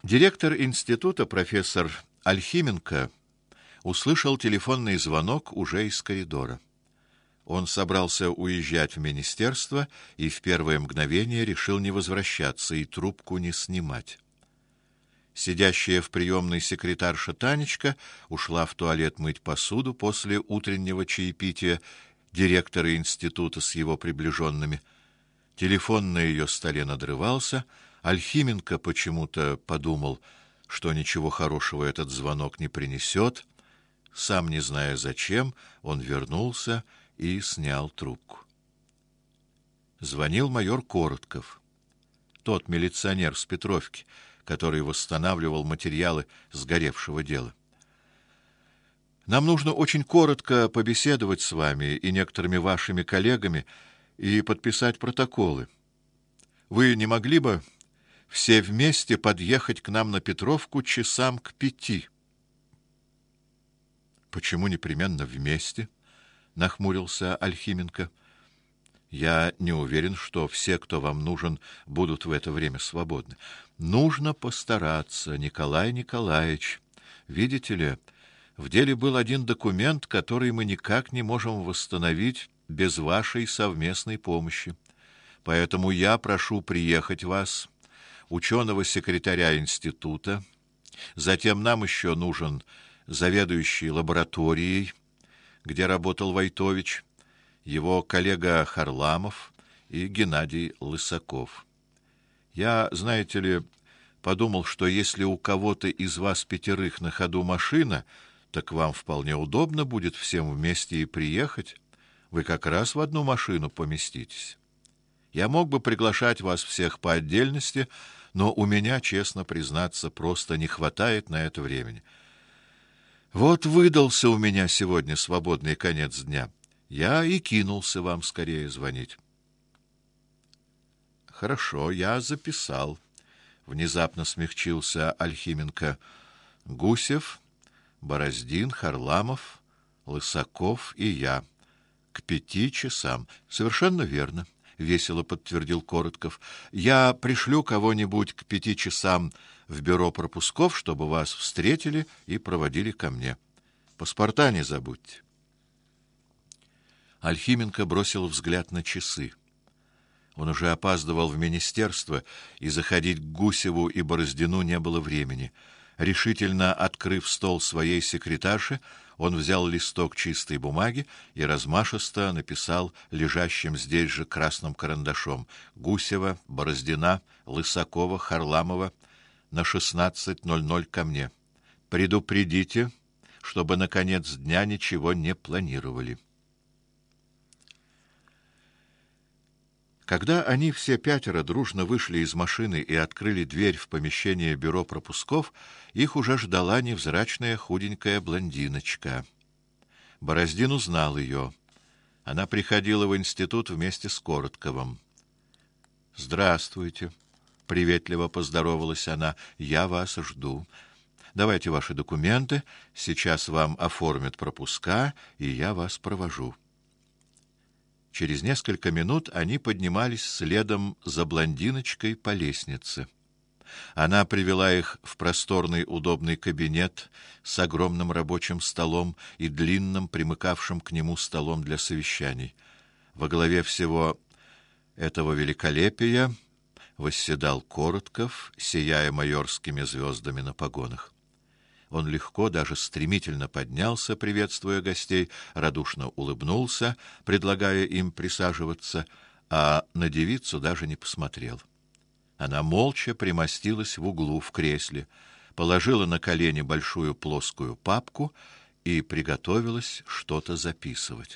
Директор института, профессор Альхименко, услышал телефонный звонок уже из коридора. Он собрался уезжать в министерство и в первое мгновение решил не возвращаться и трубку не снимать. Сидящая в приемной секретарша Танечка ушла в туалет мыть посуду после утреннего чаепития директора института с его приближенными. Телефон на ее столе надрывался. Альхименко почему-то подумал, что ничего хорошего этот звонок не принесет. Сам не зная зачем, он вернулся и снял трубку. Звонил майор Коротков, тот милиционер с Петровки, который восстанавливал материалы сгоревшего дела. Нам нужно очень коротко побеседовать с вами и некоторыми вашими коллегами и подписать протоколы. Вы не могли бы все вместе подъехать к нам на Петровку часам к 5? Почему непременно вместе? Нахмурился Альхименко. Я не уверен, что все, кто вам нужен, будут в это время свободны. Нужно постараться, Николай Николаевич. Видите ли, в деле был один документ, который мы никак не можем восстановить без вашей совместной помощи. Поэтому я прошу приехать вас, ученого-секретаря института. Затем нам еще нужен заведующий лабораторией, где работал Войтович, его коллега Харламов и Геннадий Лысаков. Я, знаете ли, подумал, что если у кого-то из вас 5 на ходу машина, так вам вполне удобно будет всем вместе и приехать. Вы как раз в одну машину поместитесь. Я мог бы приглашать вас всех по отдельности, но у меня, честно признаться, просто не хватает на это времени. Вот выдался у меня сегодня свободный конец дня. Я и кинулся вам скорее звонить. Хорошо, я записал. Внезапно смягчился Альхименко. Гусев, Бороздин, Харламов, Лысаков и я. К 5 часам. Совершенно верно, весело подтвердил Коротков. Я пришлю кого-нибудь к 5 часам в бюро пропусков, чтобы вас встретили и проводили ко мне. Паспорта не забудьте. Альхименко бросил взгляд на часы. Он уже опаздывал в министерство, и заходить к Гусеву и Бороздину не было времени. Решительно открыв стол своей секретарши, он взял листок чистой бумаги и размашисто написал лежащим здесь же красным карандашом: Гусева, Бороздина, Лысакова, Харламова на 16:00 ко мне. Предупредите, чтобы на конец дня ничего не планировали. Когда они все 5 дружно вышли из машины и открыли дверь в помещение бюро пропусков, их уже ждала невзрачная худенькая блондиночка. Бороздин узнал ее. Она приходила в институт вместе с Коротковым. Здравствуйте, приветливо поздоровалась она. Я вас жду. Давайте ваши документы, сейчас вам оформят пропуска, и я вас провожу. Через несколько минут они поднимались следом за блондиночкой по лестнице. Она привела их в просторный удобный кабинет с огромным рабочим столом и длинным примыкавшим к нему столом для совещаний. Во главе всего этого великолепия восседал Коротков, сияя майорскими звездами на погонах. Он легко, даже стремительно поднялся, приветствуя гостей, радушно улыбнулся, предлагая им присаживаться, а на девицу даже не посмотрел. Она молча примостилась в углу в кресле, положила на колени большую плоскую папку и приготовилась что-то записывать.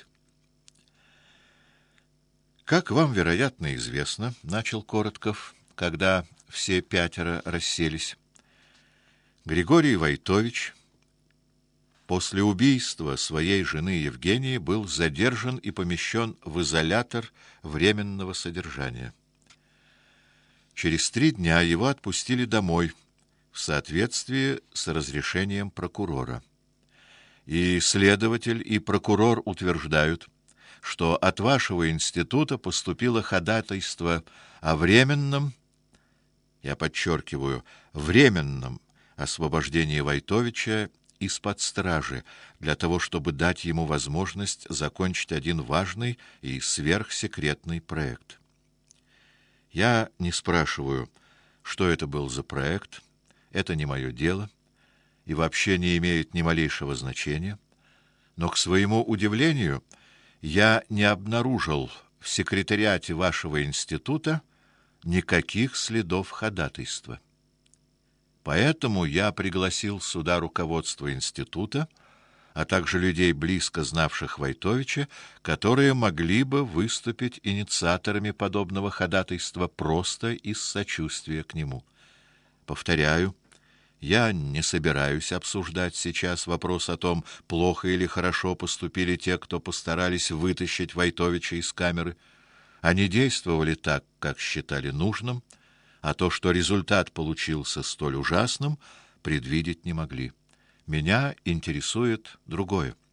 Как вам, вероятно, известно, начал Коротков, когда все 5 расселись, Григорий Войтович после убийства своей жены Евгении был задержан и помещен в изолятор временного содержания. Через 3 дня его отпустили домой в соответствии с разрешением прокурора. И следователь, и прокурор утверждают, что от вашего института поступило ходатайство о временном я подчеркиваю, временном освобождении Войтовича из-под стражи, для того, чтобы дать ему возможность закончить один важный и сверхсекретный проект. Я не спрашиваю, что это был за проект, это не мое дело и вообще не имеет ни малейшего значения, но, к своему удивлению, я не обнаружил в секретариате вашего института никаких следов ходатайства. Поэтому я пригласил сюда руководство института, а также людей, близко знавших Войтовича, которые могли бы выступить инициаторами подобного ходатайства просто из сочувствия к нему. Повторяю, я не собираюсь обсуждать сейчас вопрос о том, плохо или хорошо поступили те, кто постарались вытащить Войтовича из камеры. Они действовали так, как считали нужным, а то, что результат получился столь ужасным, предвидеть не могли. Меня интересует другое.